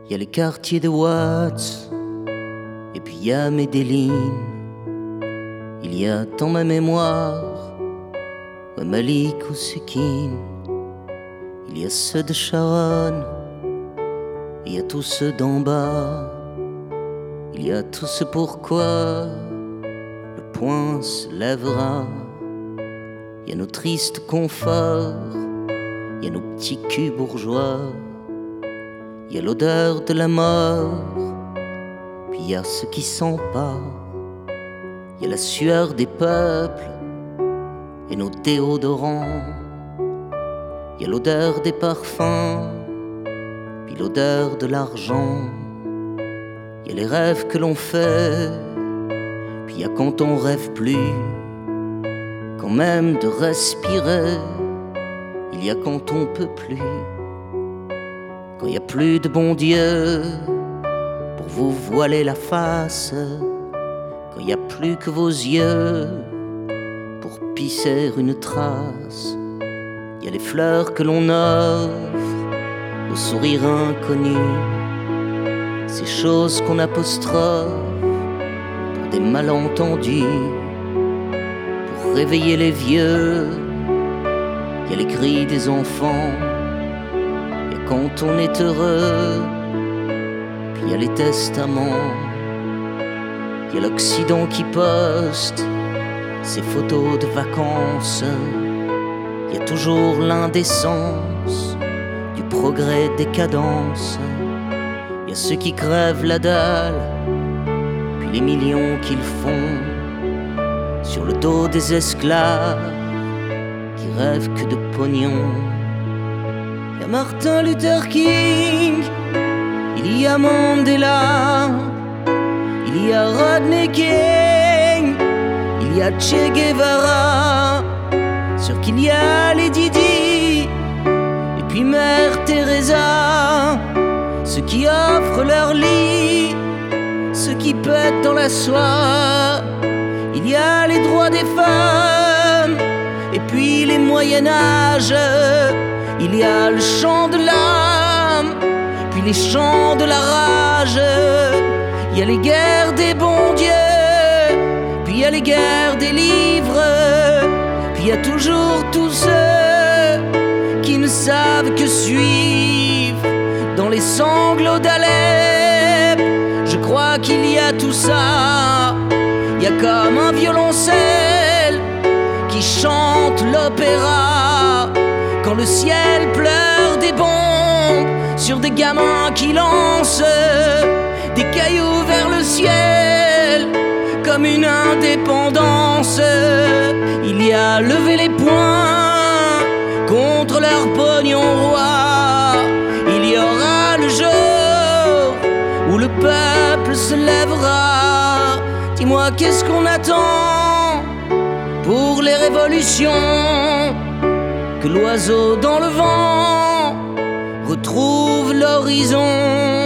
Y a les quartiers de Watts, et puis y a Medellin. Il y a dans ma mémoire Malik ou Sukin. Il y a ceux de Sharon, il y a tous ceux d'en bas. Il y a tout ce pourquoi le point se lèvera. Il y a nos tristes conforts, il y a nos petits culs bourgeois. Il y a l'odeur de la mort, puis il y a ce qui s'empare. Il y a la sueur des peuples et nos déodorants. Il y a l'odeur des parfums, puis l'odeur de l'argent. Il y a les rêves que l'on fait, puis il y a quand on rêve plus, quand même de respirer. Il y a quand on peut plus, quand il n'y a plus de bon Dieu pour vous voiler la face, quand il n'y a plus que vos yeux pour pisser une trace. Il y a les fleurs que l'on offre au sourire inconnu, ces choses qu'on apostrophe pour des malentendus, pour réveiller les vieux. Il y a les cris des enfants, il y a quand on est heureux, puis il y a les testaments. Il y a l'Occident qui poste ses photos de vacances. Il y a toujours l'indécence du progrès décadence. Il y a ceux qui crèvent la dalle, puis les millions qu'ils font sur le dos des esclaves qui rêvent que de pognon. Il y a Martin Luther King, il y a Mandela, il y a Rodney King, il y a Che Guevara, sûr qu'il y a les Didi, et puis Mère Teresa, ceux qui offrent leur lit, ceux qui pètent dans la soie. Il y a les droits des femmes, et puis les Moyen-Âge. Il y a le chant de l'âme, puis les chants de la rage. Il y a les guerres des bons dieux, puis il y a les guerres des livres. Puis il y a toujours tous ceux qui ne savent que suivre dans les sanglots d'Alep. Je crois qu'il y a tout ça. Il y a comme un violoncelle qui chante l'opéra quand le ciel pleure des bombes sur des gamins qui lancent des cailloux vers le ciel comme une indépendance. Il y a levé les poings contre leur pognon roi. Il y aura le jour où le peuple se lèvera. Dis-moi, qu'est-ce qu'on attend pour les révolutions? Que l'oiseau dans le vent retrouve l'horizon.